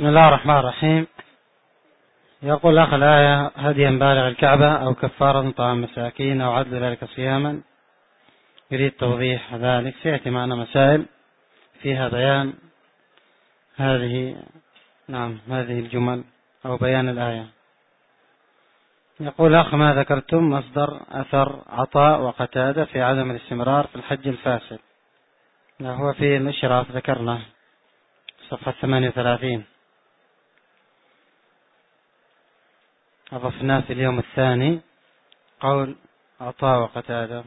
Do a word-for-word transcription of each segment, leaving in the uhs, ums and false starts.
بسم الله الرحمن الرحيم. يقول الأخ الآية هديا بالغ الكعبة أو كفارة طعام مساكين أو عدل ذلك صياما، يريد توضيح ذلك. سيأتي معنا مسائل فيها بيان هذه نعم هذه الجمل أو بيان الآية. يقول الأخ ما ذكرتم مصدر أثر عطاء وقتادة في عدم الاستمرار في الحج الفاسد؟ هو في الإشراف ذكرنا صفحة ثمانية وثلاثين، أضفنا في اليوم الثاني قول عطاء وقتادة.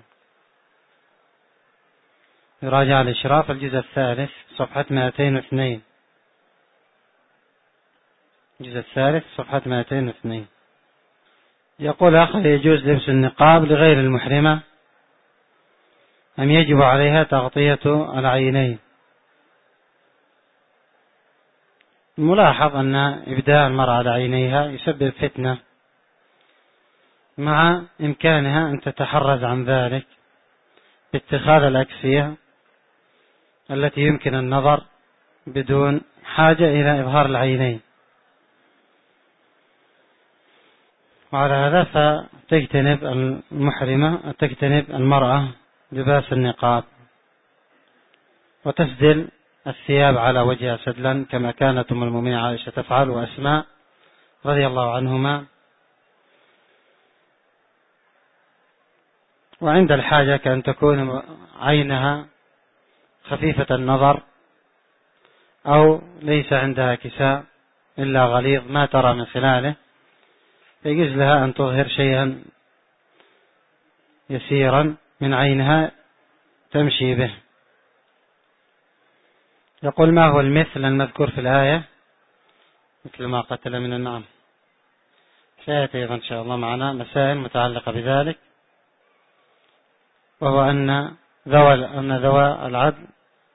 يراجع الإشراف الجزء الثالث صفحة مئتين واثنين، الجزء الثالث صفحة مئتين واثنين. يقول أخ يجوز لبس النقاب لغير المحرمة أم يجب عليها تغطية العينين؟ الملاحظ أن إبداء المرأة على عينيها يسبب فتنة، مع إمكانها أن تتحرز عن ذلك باتخاذ الأكسية التي يمكن النظر بدون حاجة إلى إظهار العينين. وعلى هذا فتجتنب المحرمة تجتنب المرأة لباس النقاب وتسدل الثياب على وجهها سدلا كما كانت أم المؤمنين عائشة تفعل وأسماء رضي الله عنهما، وعند الحاجة كأن تكون عينها خفيفة النظر أو ليس عندها كساء إلا غليظ ما ترى من خلاله، يجوز لها أن تظهر شيئا يسيرا من عينها تمشي به. يقول ما هو المثل المذكور في الآية؟ مثل ما قتل من النعم. سيأتي أيضا إن شاء الله معنا مسائل متعلقة بذلك، وهو أن ذوى أن ذوى العدل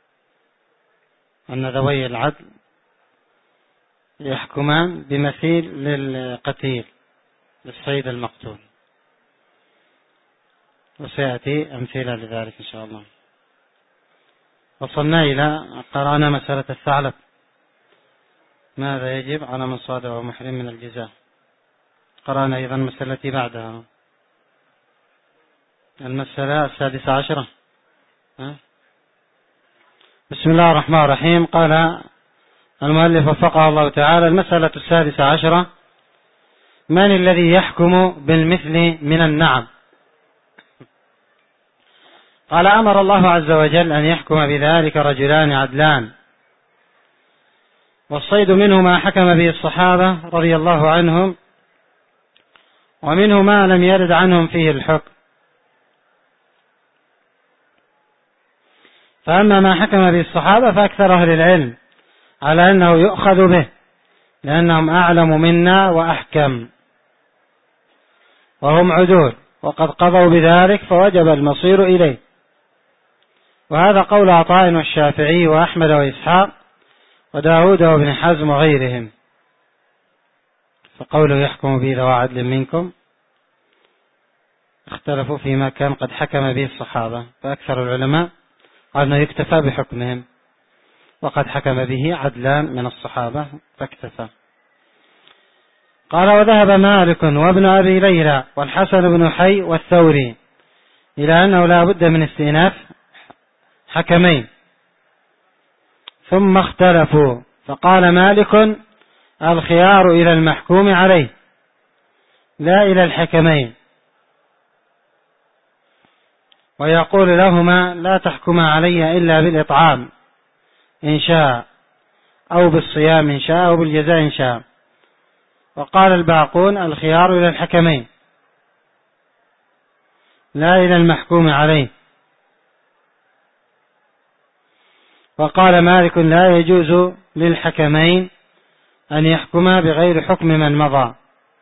أن ذوي العدل يحكمان بمثيل للقتيل للصيد المقتول، وسيأتي أمثلة لذلك إن شاء الله. وصلنا إلى قرأنا مسألة الثعلب، ماذا يجب على من صاد وهو محرم من الجزاء. قرأنا أيضا المسألة التي بعدها، المسألة السادسة عشرة. بسم الله الرحمن الرحيم. قال المؤلف وفقه الله تعالى: المسألة السادسة عشرة: من الذي يحكم بالمثل من النعم؟ قال: أمر الله عز وجل أن يحكم بذلك رجلان عدلان، والصيد منه ما حكم به الصحابة رضي الله عنهم، ومنه ما لم يرد عنهم فيه الحكم. فأما ما حكم به الصحابة فأكثر أهل العلم على أنه يؤخذ به، لأنهم أعلم منا وأحكم وهم عدول، وقد قضوا بذلك فوجب المصير إليه. وهذا قول عطاء والشافعي وأحمد وإسحاق وداود وابن حزم وغيرهم. فقوله يحكم به ذو عدل منكم اختلفوا فيما كان قد حكم به الصحابة، فأكثر العلماء قال أنه يكتفى بحكمهم، وقد حكم به عدلان من الصحابة فاكتفى. قال: وذهب مالك وابن أبي ليلى والحسن بن حي والثوري إلى أنه لا بد من استئناف حكمين، ثم اختلفوا، فقال مالك: الخيار إلى المحكوم عليه لا إلى الحكمين، ويقول لهما: لا تحكما علي إلا بالإطعام إن شاء، أو بالصيام إن شاء، أو بالجزاء إن شاء. وقال الباقون: الخيار إلى الحكمين لا إلى المحكوم عليه. وقال مالك: لا يجوز للحكمين أن يحكما بغير حكم من مضى.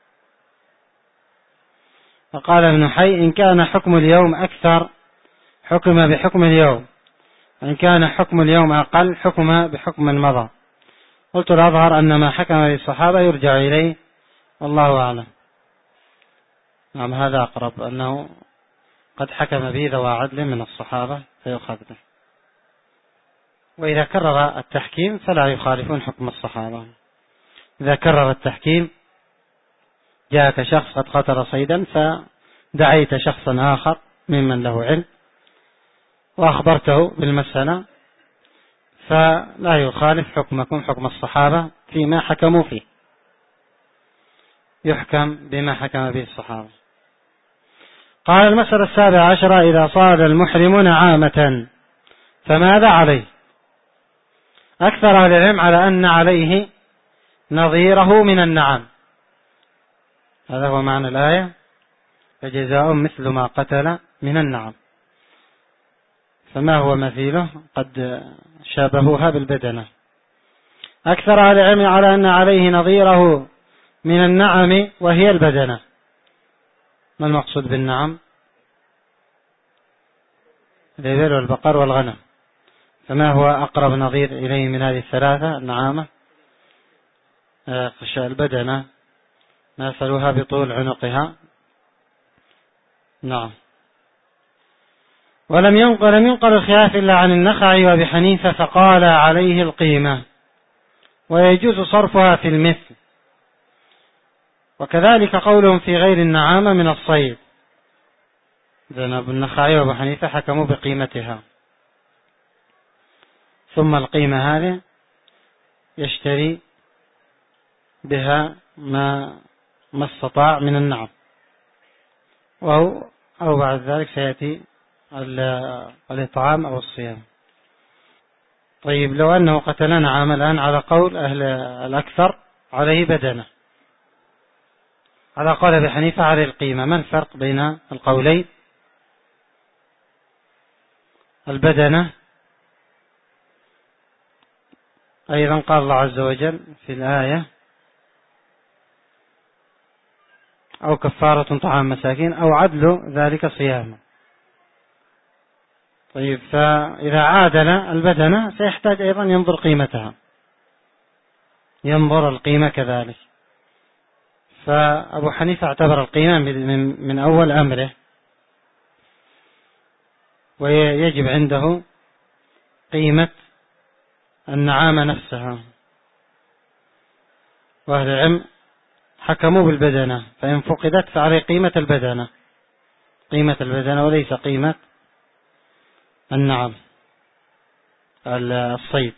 وقال ابن حي: إن كان حكم اليوم أكثر حكم بحكم اليوم، وإن كان حكم اليوم أقل حكم بحكم من مضى. قلت الأظهر أن ما حكم به الصحابة يرجع إليه، والله أعلم. نعم هذا أقرب، أنه قد حكم به ذو عدل من الصحابة فيؤخذ به، وإذا كرر التحكيم فلا يخالفون حكم الصحابة. إذا كرر التحكيم، جاءك شخص قد قتل صيدا فدعيت شخصا آخر ممن له علم وأخبرته بالمسألة، فلا يخالف حكمكم حكم الصحابة فيما حكموا فيه، يحكم بما حكم به الصحابة. قال المسألة السابعة عشرة: إذا صاد المحرم نعامة فماذا عليه؟ أكثر أهل العلم على أن عليه نظيره من النعم، هذا هو معنى الآية، فجزاء مثل ما قتل من النعم. فما هو مثيله؟ قد شابهوها بالبدنة. أكثر أهل العلم على أن عليه نظيره من النعم وهي البدنة. ما المقصود بالنعم؟ الإبل والبقر والغنم. فما هو أقرب نظير إليه من هذه الثلاثة؟ النعامة. البدنة مثلها بطول عنقها. نعم. ولم ينقل لم ينقل الخلاف إلا عن النخعي وأبي حنيفة فقال عليه القيمة، ويجوز صرفها في المثل، وكذلك قولهم في غير النعامة من الصيد. إذن أبو النخعي وأبو حنيفة حكموا بقيمتها، ثم القيمة هذه يشتري بها ما ما استطاع من النعم، وهو أو بعد ذلك سيأتي الإطعام أو الصيام. طيب، لو أنه قتل نعام الآن على قول أهل الأكثر عليه بدنة، على قول أبي حنيفة عليه القيمة، ما الفرق بين القولين؟ البدنة أيضا قال الله عز وجل في الآية: أو كفارة طعام مساكين أو عدل ذلك صياما. طيب، فإذا عادل البدنة سيحتاج أيضا ينظر قيمتها، ينظر القيمة كذلك. فأبو حنيفة اعتبر القيمة من أول أمره، ويجب عنده قيمة النعامة نفسها. وأهل العلم حكموا بالبدنة، فإن فقدت فعليه قيمة البدنة، قيمة البدنة وليس قيمة النعم الصيد،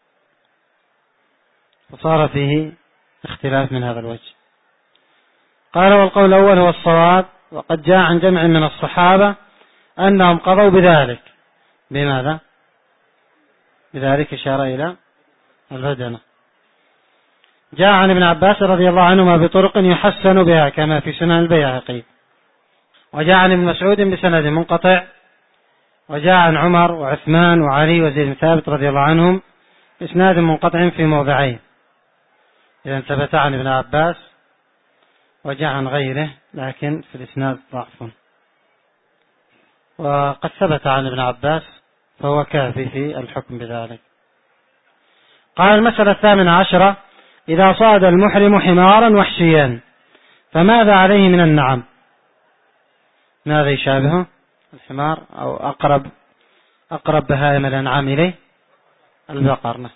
فصار فيه اختلاف من هذا الوجه. قال: والقول الأول هو الصواب، وقد جاء عن جمع من الصحابة أنهم قضوا بذلك. بماذا؟ بذلك إشارة إلى البدنة. جاء عن ابن عباس رضي الله عنهما بطرق يحسن بها كما في سنن البيهقي، وجاء عن ابن مسعود بسند منقطع، وجاء عن عمر وعثمان وعلي وزيد بن ثابت رضي الله عنهم بإسناد منقطع في موضعين. إذا ثبت عن ابن عباس وجاء عن غيره، لكن في الإسناد ضعف، وقد ثبت عن ابن عباس فهو كافي في الحكم بذلك. قال: المسألة الثامنة عشرة: إذا صاد المحرم حمارا وحشيا فماذا عليه من النعم؟ ماذا يشابهه الحمار أو أقرب أقرب بهائم الأنعام إليه؟ البقر.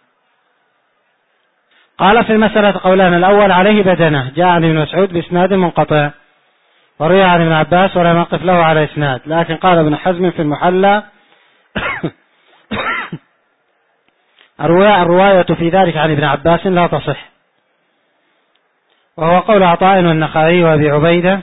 قال: في المسألة قولان: الأول عليه بدنة، جاء عن ابن مسعود بإسناد منقطع، وروي عن ابن عباس ولم يقف له على إسناد، لكن قال ابن حزم في المحلى: الرواية في ذلك عن ابن عباس لا تصح، وهو قول عطاء والنخعي وابي عبيدة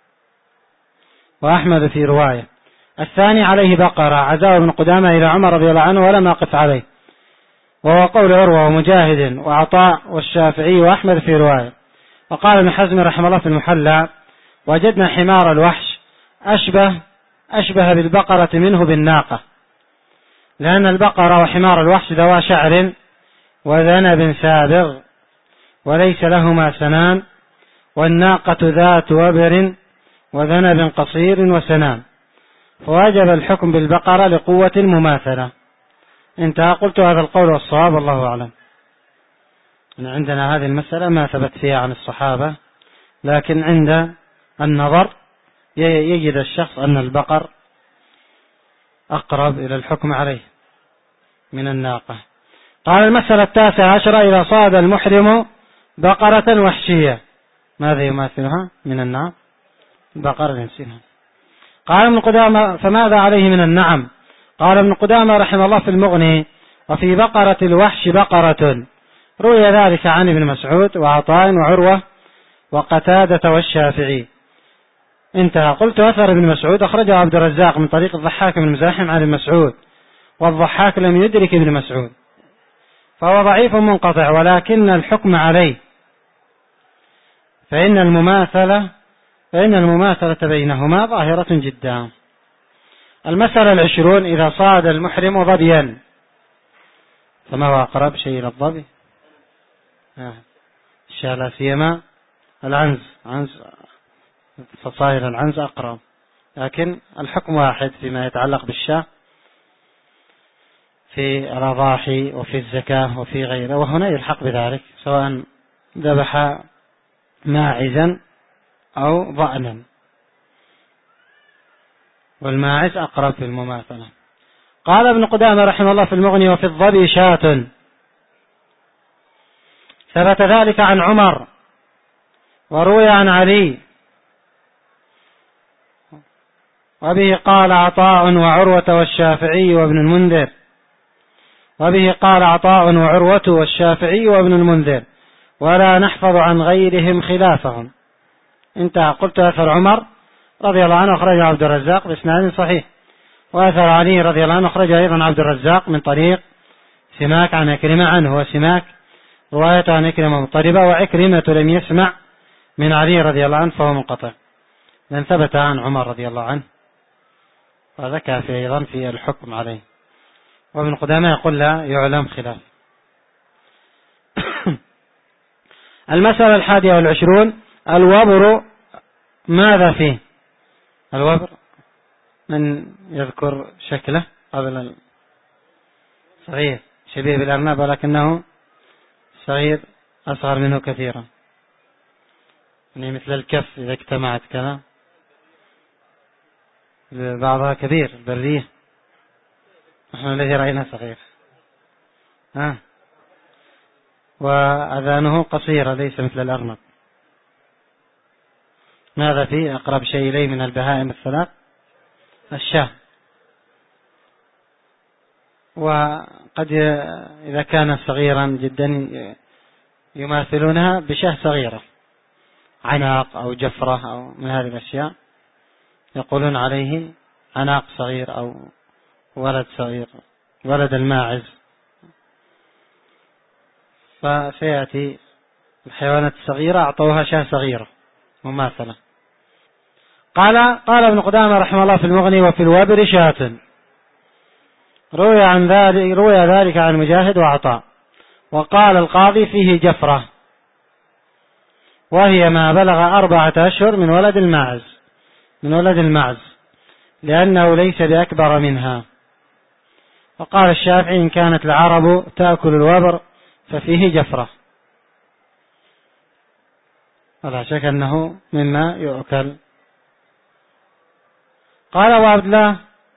وأحمد في رواية. الثاني عليه بقرة، عزاه ابن قدامة إلى عمر رضي الله عنه ولم أقف عليه، وهو قول عروة ومجاهد وعطاء والشافعي وأحمد في رواية. وقال ابن حزم رحمه الله في المحلى: وجدنا حمار الوحش أشبه أشبه بالبقرة منه بالناقة، لأن البقرة وحمار الوحش ذوا شعر وذنب سابغ وليس لهما سنان، والناقة ذات وبر وذنب قصير وسنان، فواجب الحكم بالبقرة لقوة المماثلة. انتهى. قلت هذا القول والصواب والله أعلم. عندنا هذه المسألة ما ثبت فيها عن الصحابة، لكن عند النظر يجد الشخص أن البقر أقرب إلى الحكم عليه من الناقة. قال: المسألة التاسعة عشرة: إذا صاد المحرم بقرة وحشية، ماذا يماثلها من النعم؟ بقرة يمثلها. قال ابن قدامة فماذا عليه من النعم؟ قال ابن قدامة رحمه الله في المغني: وفي بقرة الوحش بقرة، روي ذلك عن ابن مسعود وعطاء وعروة وقتادة والشافعي. انتهى. قلت: أثر ابن مسعود أخرجه عبد الرزاق من طريق الضحاك بن مزاحم عن ابن مسعود، والضحاك لم يدرك ابن مسعود، فهو ضعيف منقطع، ولكن الحكم عليه، فإن المماثلة فإن المماثلة بينهما ظاهرة جدا. المسألة العشرون: إذا صاد المحرم ظبيا، فما هو أقرب شيء إلى الظبي؟ الشاة، لا سيما العنز، عنز فصائر العنز أقرب، لكن الحكم واحد فيما يتعلق بالشاة في الأضاحي وفي الزكاة وفي غيره، وهنا يلحق بذلك سواء ذبح ماعزا أو ضأنا، والماعز أقرب في المماثلة. قال ابن قدامة رحمه الله في المغني: وفي الظبي شاة، ثبت ذلك عن عمر وروي عن علي، وبه قال عطاء وعروة والشافعي وابن المنذر وبه قال عطاء وعروة والشافعي وابن المنذر، ولا نحفظ عن غيرهم خلافهم. انتهى. قلت: أثر عمر رضي الله عنه أخرجه عبد الرزاق بإسناد صحيح، وأثر علي رضي الله عنه أخرجه أيضا عبد الرزاق من طريق سماك عن عكرمة عنه، وسماك روايته عن عكرمة مضطربة، وعكرمة لم يسمع من علي رضي الله عنه فهو منقطع، لأن ثبت عن عمر رضي الله عنه، وهذا كافي أيضا في الحكم عليه. وابن قدامة يقول: لا يعلم خلاف. المسألة الحادية والعشرون: الوبر، ماذا فيه؟ الوبر، من يذكر شكله قبل؟ صغير شبيه بالأرنب، ولكنه صغير أصغر منه كثيرا، يعني مثل الكف إذا اجتمعت كذا، بعضها كبير. البرية نحن الذي رأينا صغير، ها، وأذانه قصيرة ليس مثل الأرنب. ماذا فيه؟ أقرب شيء إليه من البهائم الثلاث الشاة، وقد إذا كان صغيرا جدا يماثلونها بشاة صغيرة، عناق أو جفرة أو من هذه الأشياء، يقولون عليه عناق صغير أو ولد صغير، ولد الماعز. فسيأتي الحيوانات الصغيرة أعطوها شاة صغيرة مماثلة. قال قال ابن قدامة رحمه الله في المغني: وفي الوبر شاة، روي عن ذلك روي ذلك عن مجاهد وعطاء. وقال القاضي: فيه جفرة، وهي ما بلغ أربعة أشهر من ولد الماعز من ولد المعز لأنه ليس بأكبر منها. وقال الشافعي: إن كانت العرب تأكل الوبر ففيه جفرة، ولا شك أنه مما يؤكل. قال أبو عبد الله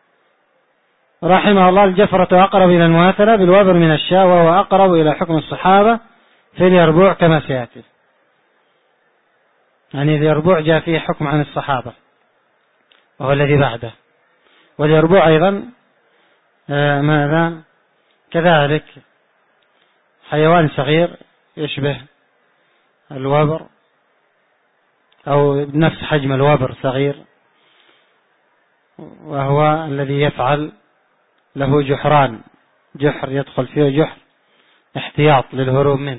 رحمه الله: الجفرة أقرب إلى المماثلة بالوبر من الشاة، وهو أقرب إلى حكم الصحابة في اليربوع كما سيأتي، يعني اليربوع جاء فيه حكم عن الصحابة وهو الذي بعده، واليربوع أيضا آه ماذا كذلك حيوان صغير يشبه الوبر أو بنفس حجم الوبر صغير، وهو الذي يفعل له جحران، جحر يدخل فيه جحر احتياط للهروب منه،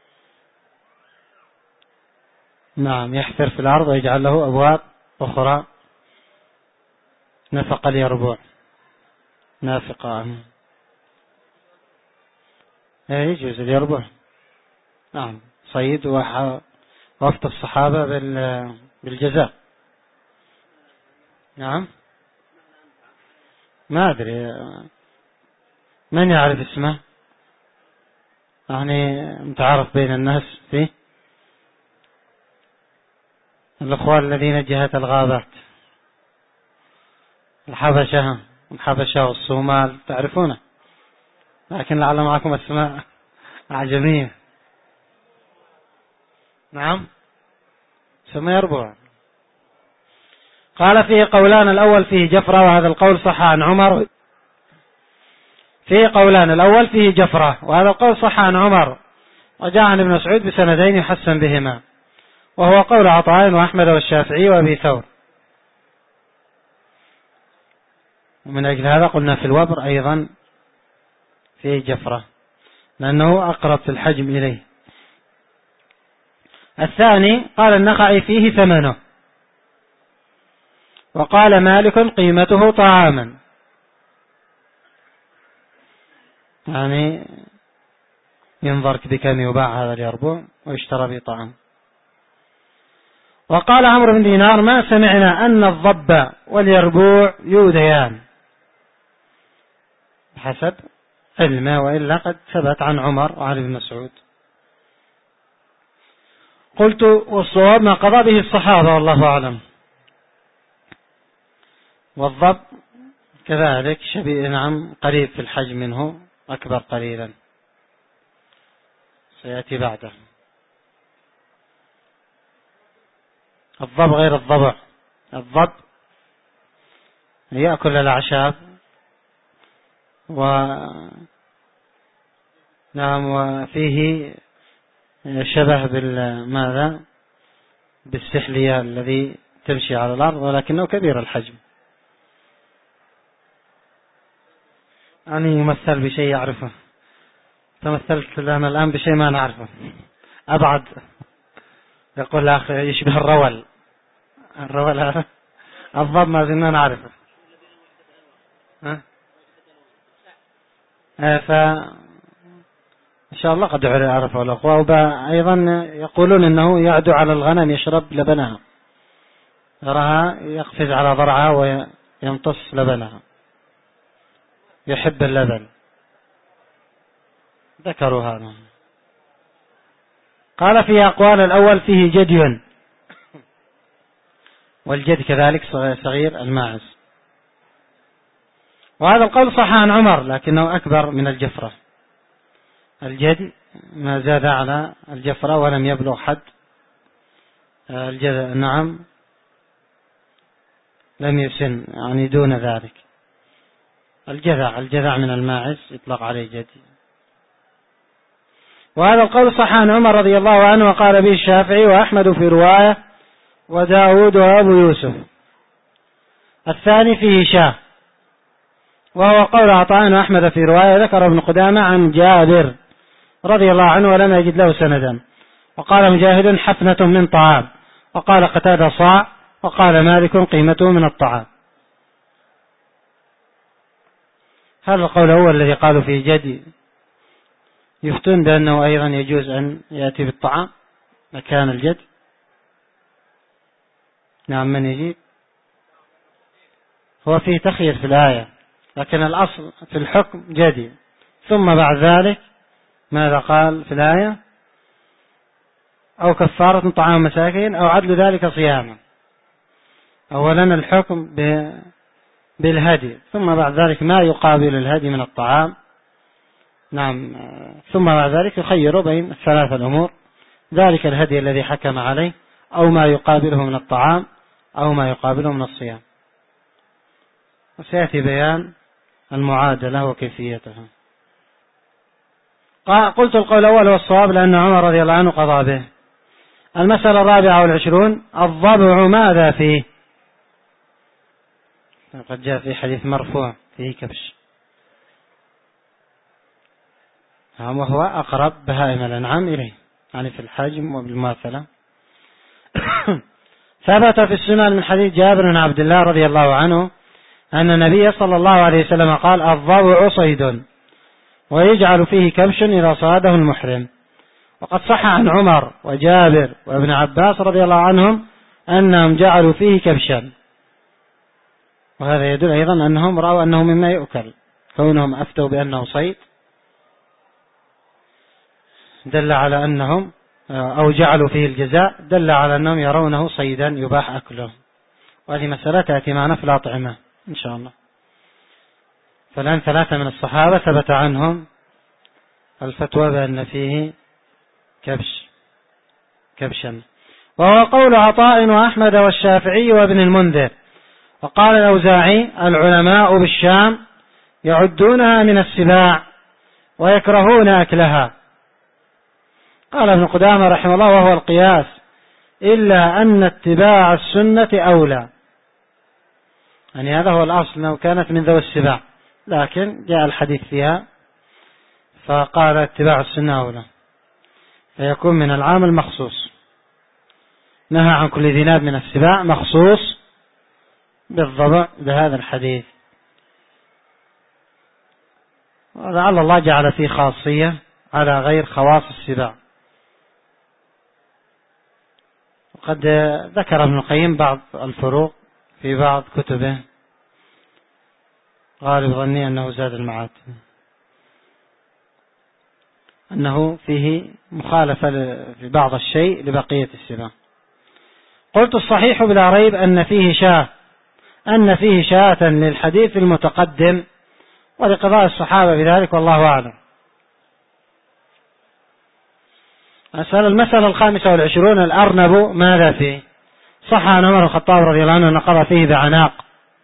نعم، يحفر في الأرض ويجعل له أبواب أخرى، نفق اليربوع، نافقة، يجوز اليربوع، نعم، صيد ووفد الصحابة بالجزاء، نعم، ما أدري من يعرف اسمه، يعني متعارف بين الناس فيه، الأخوان الذين جهة الغابات، الحبشة الحبشة والصومال تعرفونه، لكن لعل معكم اسماء أعجمية. نعم سمى يربوع. قال فيه قولان، الأول فيه جفرة وهذا القول صح عن عمر. فيه قولان، الأول فيه جفرة وهذا القول صح عن عمر، وجاء عن ابن مسعود بسندين يحسن بهما، وهو قول عطاء وأحمد والشافعي وأبي ثور. ومن أجل هذا قلنا في الوبر أيضا فيه جفرة لأنه أقرب في الحجم إليه. الثاني قال النخعي فيه ثمنه، وقال مالك قيمته طعاما، يعني ينظر بكم يباع هذا اليربوع ويشترى بطعام. وقال عمرو بن دينار ما سمعنا أن الضب واليربوع يوديان بحسب علمه، وإلا قد ثبت عن عمر وعن ابن مسعود. قلت والصواب ما قضى به الصحابة والله أعلم. والضب كذلك شبيه نعم قريب في الحجم منه، أكبر قليلا سيأتي بعده. الضب غير الضبع، الضب يأكل الأعشاب و نعم وفيه شبه بالماذا بالسحلية الذي تمشي على الأرض، ولكنه كبير الحجم، يعني يمثل بشيء يعرفه. تمثلت لنا الآن بشيء ما نعرفه أبعد. يقول الأخ يشبه الرول، الرول هذا الضب ما زلنا نعرفه. فإن شاء الله قد عرفه الأخوة. وأيضا يقولون أنه يعدو على الغنم يشرب لبنها، يراها يقفز على ضرعها ويمتص لبنها، يحب اللبن، ذكروا هذا. قال فيه أقوال، الأول فيه جدي، والجد كذلك صغير الماعز، وهذا القول صح عن عمر لكنه أكبر من الجفرة. الجد ما زاد على الجفرة ولم يبلغ حد الجذع، نعم لم يسن، يعني دون ذلك. الجذع الجذع من الماعز يطلق عليه جدي. وهذا القول صح عن عمر رضي الله عنه، وقال به الشافعي وأحمد في رواية وداود وأبو يوسف. الثاني فيه شاه، وهو قول عطاء وأحمد في رواية، ذكر ابن قدامة عن جابر رضي الله عنه ولم يجد له سندا. وقال مجاهد حفنة من طعام، وقال قتادة صاع، وقال مالك قيمته من الطعام. هذا القول هو الذي قالوا فيه جدي، يفتون بأنه أيضا يجوز أن يأتي بالطعام مكان الجد. نعم من يجيب؟ هو فيه تخيير في الآية، لكن الأصل في الحكم جدي، ثم بعد ذلك ماذا قال في الآية؟ أو كفارة طعام مساكين أو عدل ذلك صياما. أولا الحكم بالهدي، ثم بعد ذلك ما يقابل الهدي من الطعام. نعم، ثم بعد ذلك يخير بين الثلاثة الأمور، ذلك الهدي الذي حكم عليه، أو ما يقابله من الطعام، أو ما يقابله من الصيام. وسيأتي بيان المعادلة وكيفيتها. قلت القول الأول هو الصواب لأن عمر رضي الله عنه قضى به. المسألة الرابعة والعشرون، الضبع ماذا فيه؟ قد جاء في حديث مرفوع فيه كبش، وهو أقرب بهائم الأنعام إليه، يعني في الحجم وبالمماثلة. ثبت في السنن من حديث جابر بن عبد الله رضي الله عنه أن النبي صلى الله عليه وسلم قال الضبع صيد ويجعل فيه كبش إذا صاده المحرم. وقد صح عن عمر وجابر وابن عباس رضي الله عنهم أنهم جعلوا فيه كبشا، وهذا يدل أيضا أنهم رأوا أنه مما يؤكل، كونهم أفتوا بأنه صيد دل على أنهم أو جعلوا فيه الجزاء دل على أنهم يرونه صيدا يباح أكله. وهذه مسألة تأتي معنا في الأطعمة إن شاء الله. فالآن ثلاثة من الصحابة ثبت عنهم الفتوى بأن فيه كبش كبشا. وهو قول عطاء وأحمد والشافعي وابن المنذر. وقال الأوزاعي: العلماء بالشام يعدونها من السباع ويكرهون أكلها. قال ابن قدامة رحمه الله: وهو القياس، إلا أن اتباع السنة أولى. يعني هذا هو الأصل، لو كانت من ذوي السباع، لكن جاء الحديث فيها فقال اتباع السنة أولى، فيكون من العام المخصوص. نهى عن كل ذي ناب من السباع، مخصوص بالضبع بهذا الحديث. ولعل الله جعل فيه خاصية على غير خواص السباع. وقد ذكر ابن القيم بعض الفروق في بعض كتبه، غالب ظني أنه زاد المعاد، أنه فيه مخالفة في بعض الشيء لبقية السباع. قلت: الصحيح بلا ريب أن فيه شاة أن فيه شاة للحديث المتقدم ولقضاء الصحابة بذلك، والله أعلم. أسأل المسألة الخامسة والعشرون: الأرنب ماذا فيه؟ صح عن عمر الخطاب رضي الله عنه أن قضى فيه بعناق،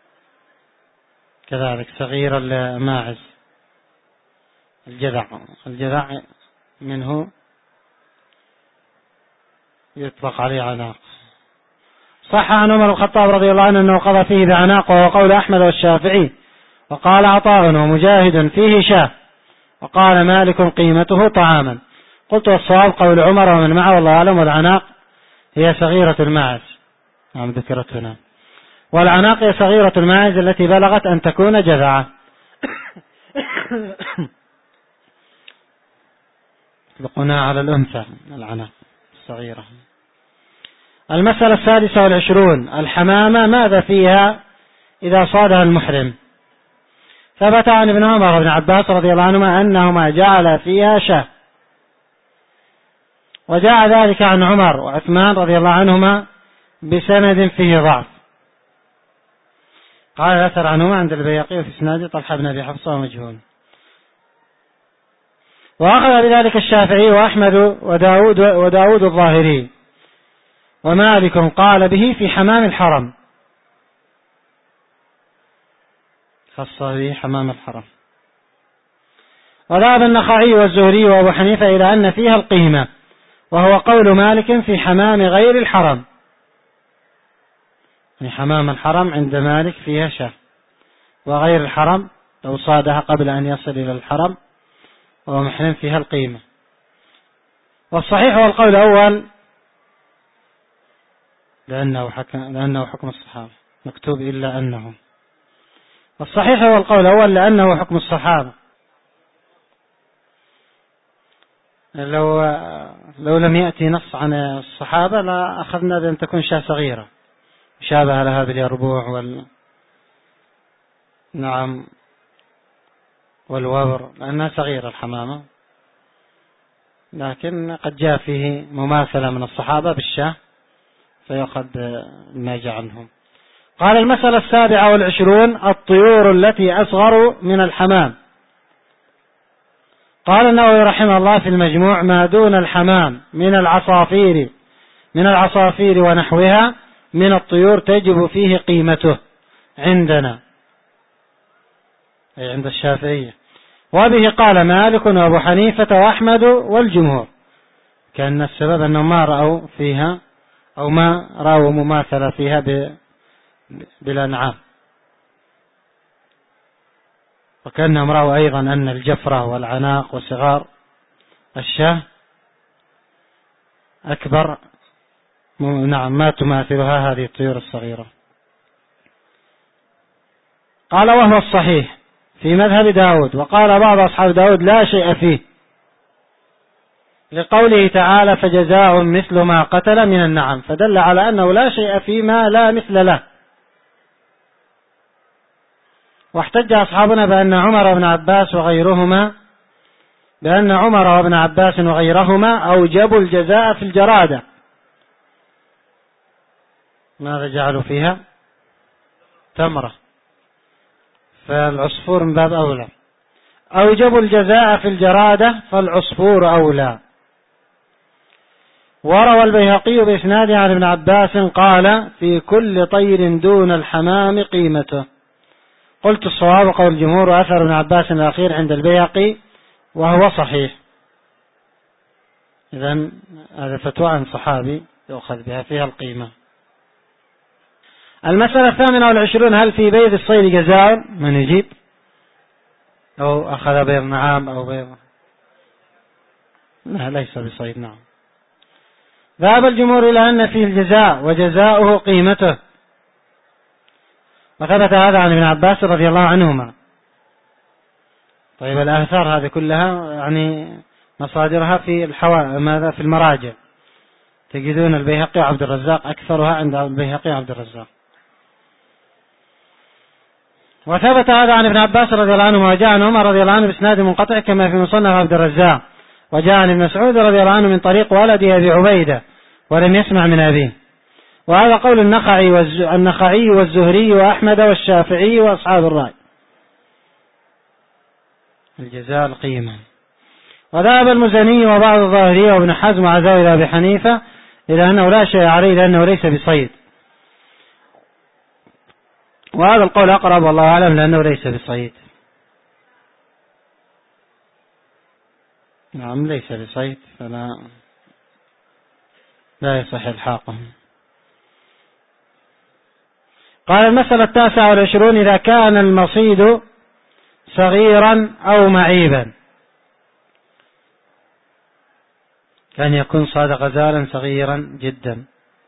كذلك صغير الماعز، الجذع الجذع منه يطلق عليه عناق. صح عن عمر الخطاب رضي الله عنه أنه قضى فيه بعناق، وهو قول أحمد والشافعي. وقال عطاء ومجاهد: فيه شاة. وقال مالك: قيمته طعاما. قلت: والصواب قول عمر ومن معه والله أعلم. والعناق هي صغيرة الماعز، نعم ذكرت هنا. والعناق هي صغيرة الماعز التي بلغت أن تكون جذعة. يطلقونها على الأنثى العناق الصغيرة. المسألة السادسة والعشرون: الحمامة ماذا فيها إذا صادها المحرم؟ ثبت عن ابن عمر وابن عباس رضي الله عنهما أنهما جعل فيها شاة، وجاء ذلك عن عمر وعثمان رضي الله عنهما بسند فيه ضعف. قال الأثر عنهما عند البيهقي في إسناد طلحة بن أبي حفصة ومجهول. وأخذ بذلك الشافعي وأحمد وداود, وداود الظاهري. ومالك قال به في حمام الحرم، خص به حمام الحرم. وذهب النخعي والزهري وأبو حنيفة إلى أن فيها القيمة، وهو قول مالك في حمام غير الحرم. في حمام الحرم عند مالك فيها شاة، وغير الحرم لو صادها قبل أن يصل إلى الحرم وهو محرم فيها القيمة. والصحيح هو القول الأول، لأنه حكم, لأنه حكم الصحابة مكتوب إلا أنه. والصحيح هو القول الأول لأنه حكم الصحابة. لو لو لم يأتي نص عن الصحابة لا أخذنا بأن تكون شاة صغيرة شابه لها باليربوع وال نعم والوبر، لأنها صغيرة الحمامة، لكن قد جاء فيه مماثلة من الصحابة بالشاة فيأخذ ما جاء عنهم. قال: المسألة السابعة والعشرون: الطيور التي أصغر من الحمام. قال النووي رحمه الله في المجموع: ما دون الحمام من العصافير من العصافير ونحوها من الطيور تجب فيه قيمته عندنا، أي عند الشافعية. وبه قال مالك وأبو حنيفة وأحمد والجمهور، كأن السبب أنهم ما رأوا فيها أو ما رأوا مماثلة فيها بالأنعام، وكأنهم رأوا أيضا أن الجفرة والعناق وصغار الشاه أكبر، نعم ما تماثلها هذه الطيور الصغيرة. قال: وهو الصحيح في مذهب داود. وقال بعض أصحاب داود: لا شيء فيه، لقوله تعالى: فجزاء مثل ما قتل من النعم، فدل على أنه لا شيء فيما لا مثل له. واحتج أصحابنا بأن عمر وابن عباس وغيرهما بأن عمر وابن عباس وغيرهما أوجبوا الجزاء في الجرادة. ماذا جعلوا فيها؟ تمرة، فالعصفور من باب أولى. أوجبوا الجزاء في الجرادة فالعصفور أولى. وروى البيهقي بإسناده عن ابن عباس قال في كل طير دون الحمام قيمته. قلت الصواب قول الجمهور، وأثر ابن عباس الأخير عند البيهقي وهو صحيح. إذن هذا فتوى عن صحابي يؤخذ بها فيها القيمة. المسألة الثامنة والعشرون: هل في بيض الصيد جزاء؟ من يجيب؟ أو أخذ بيض نعام أو بيض؟ لا، ليس بصيد. نعم. ذهب الجمهور إلى أن فيه الجزاء وجزاؤه قيمته، وثبت هذا عن ابن عباس رضي الله عنهما. طيب الآثار هذه كلها يعني مصادرها في الحوا ماذا في المراجع، تجدون البيهقي وعبد الرزاق، أكثرها عند البيهقي وعبد الرزاق. وثبت هذا عن ابن عباس رضي الله عنه، وجاء عن عمر رضي الله عنه بإسناد منقطع كما في مصنف عبد الرزاق، وجاء عن ابن مسعود رضي الله عنه من طريق ولده أبي عبيدة ولم يسمع من أبيه. وهذا قول النخعي والنخعي والزهري وأحمد والشافعي وأصحاب الرأي. الجزاء القيمة. وذهب المزني وبعض الظاهرية وابن حزم وعزاوي إلى أبي حنيفة إلى أنه لا شيء عليه لأنه ليس بصيد، وهذا القول أقرب والله أعلم لأنه ليس بصيد. نعم ليس بصيد، فلا لا يصح الحاقه. قال المسألة التاسعة والعشرون: إذا كان المصيد صغيرا أو معيبا. كان يكون صاد غزالا صغيرا جدا،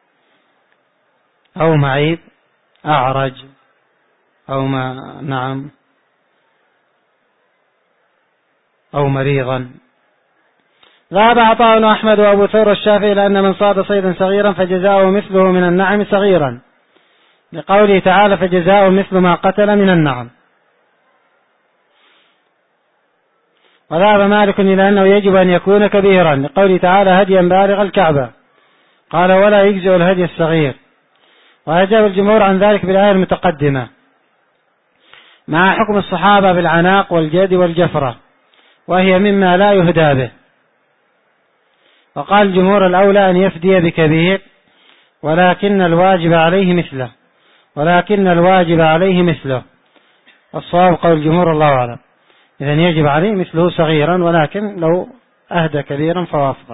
أو معيب أعرج، أو ما نعم أو مريضا. ذهب عطاء وأحمد وأبو ثور الشافعي إلى أن من صاد صيدا صغيرا فجزاؤه مثله من النعم صغيرا، لقوله تعالى: فجزاؤه مثل ما قتل من النعم. وذهب مالك إلى أنه يجب أن يكون كبيرا، لقوله تعالى: هديا بالغ الكعبة، قال: ولا يجزئ الهدي الصغير. وأجاب الجمهور عن ذلك بالآية المتقدمة، مع حكم الصحابة بالعناق والجد والجفرة، وهي مما لا يهدى به. وقال الجمهور: الأولى أن يفدي بكبير، ولكن الواجب عليه مثله ولكن الواجب عليه مثله الصواب قول الجمهور الله أعلم. إذن يجب عليه مثله صغيرا، ولكن لو أهدى كبيرا فهو أفضل.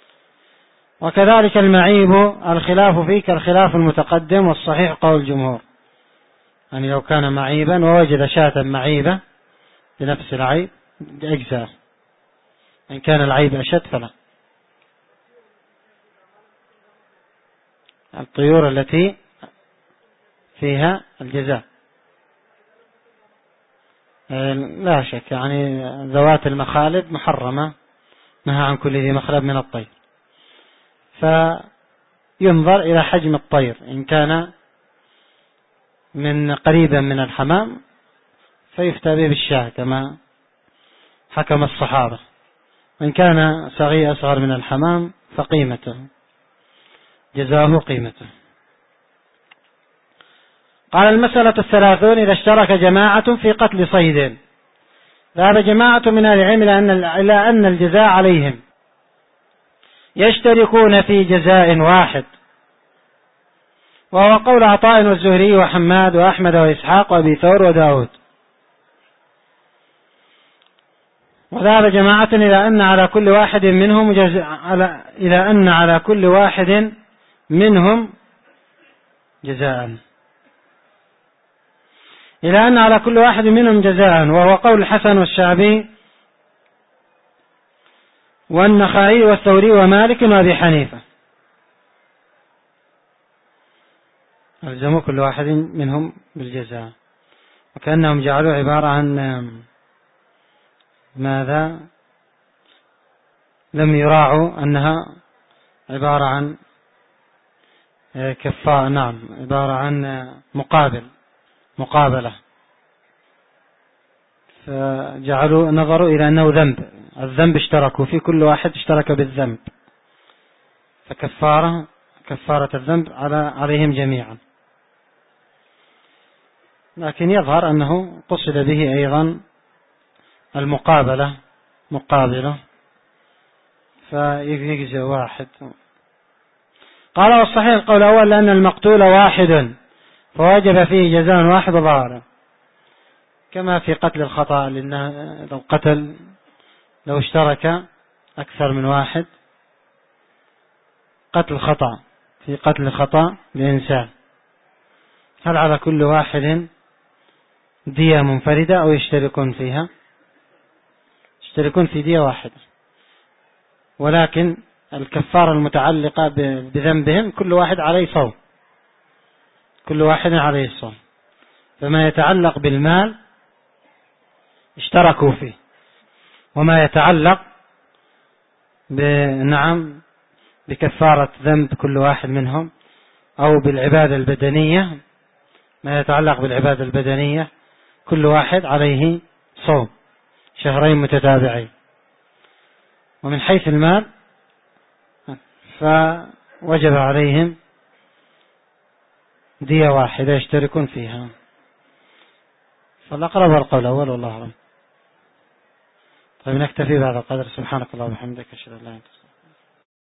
وكذلك المعيب الخلاف فيه كالخلاف المتقدم، والصحيح قول الجمهور يعني لو كان معيبا ووجد شاة معيبة بنفس العيب أجزاء، إن كان العيب أشد فلا. الطيور التي فيها الجزاء لا شك، يعني ذوات المخالب محرمة، نهى عن كل ذي مخلب من الطير. فينظر إلى حجم الطير، إن كان من قريبا من الحمام فيفتى به بالشاة كما حكم الصحابة، وإن كان صغير أصغر من الحمام فقيمته جزاه قيمته. قال المسألة الثلاثون: إذا اشترك جماعة في قتل صيد. ذهب جماعة من أهل العلم إلى أن الجزاء عليهم، يشتركون في جزاء واحد، وهو قول عطاء والزهري وحماد وأحمد وإسحاق وأبي ثور وداود. وذهب جماعة إلى أن على كل واحد منهم جزاء على إلى أن على كل واحد منهم جزاء إلى أن على كل واحد منهم جزاء وهو قول الحسن والشعبي والنخعي والثوري ومالك وأبي حنيفة. ألزموا كل واحد منهم بالجزاء، وكأنهم جعلوا عبارة عن ماذا؟ لم يراعوا أنها عبارة عن كفاء، نعم عبارة عن مقابل مقابلة، فجعلوا نظروا إلى أنه ذنب، الذنب اشتركوا في، كل واحد اشترك بالذنب، فكفارة كفارة الذنب على عليهم جميعا. لكن يظهر أنه قصد به أيضا المقابلة مقابلة، فيجزي واحد قال والصحيح القول الأول لأن المقتول واحد فوجب فيه جزاء واحد وظاهر، كما في قتل الخطأ، لأنه لو قتل لو اشترك أكثر من واحد قتل خطأ في قتل خطأ لإنسان، هل على كل واحد دية منفردة أو يشتركون فيها؟ يشتركون في دية واحدة، ولكن الكفارة المتعلقة بذنبهم كل واحد عليه صوم، كل واحد عليه الصوم، فما يتعلق بالمال اشتركوا فيه، وما يتعلق نعم بكفارة ذنب كل واحد منهم أو بالعبادة البدنية، ما يتعلق بالعبادة البدنية كل واحد عليه صوم شهرين متتابعين. ومن حيث المال فوجب عليهم دية واحدة يشتركون فيها، فالأقرب القول الأول والله أعلم. طيب نكتفي بهذا القدر. سبحانك اللهم وبحمدك أشهد أن لا إله إلا أنت.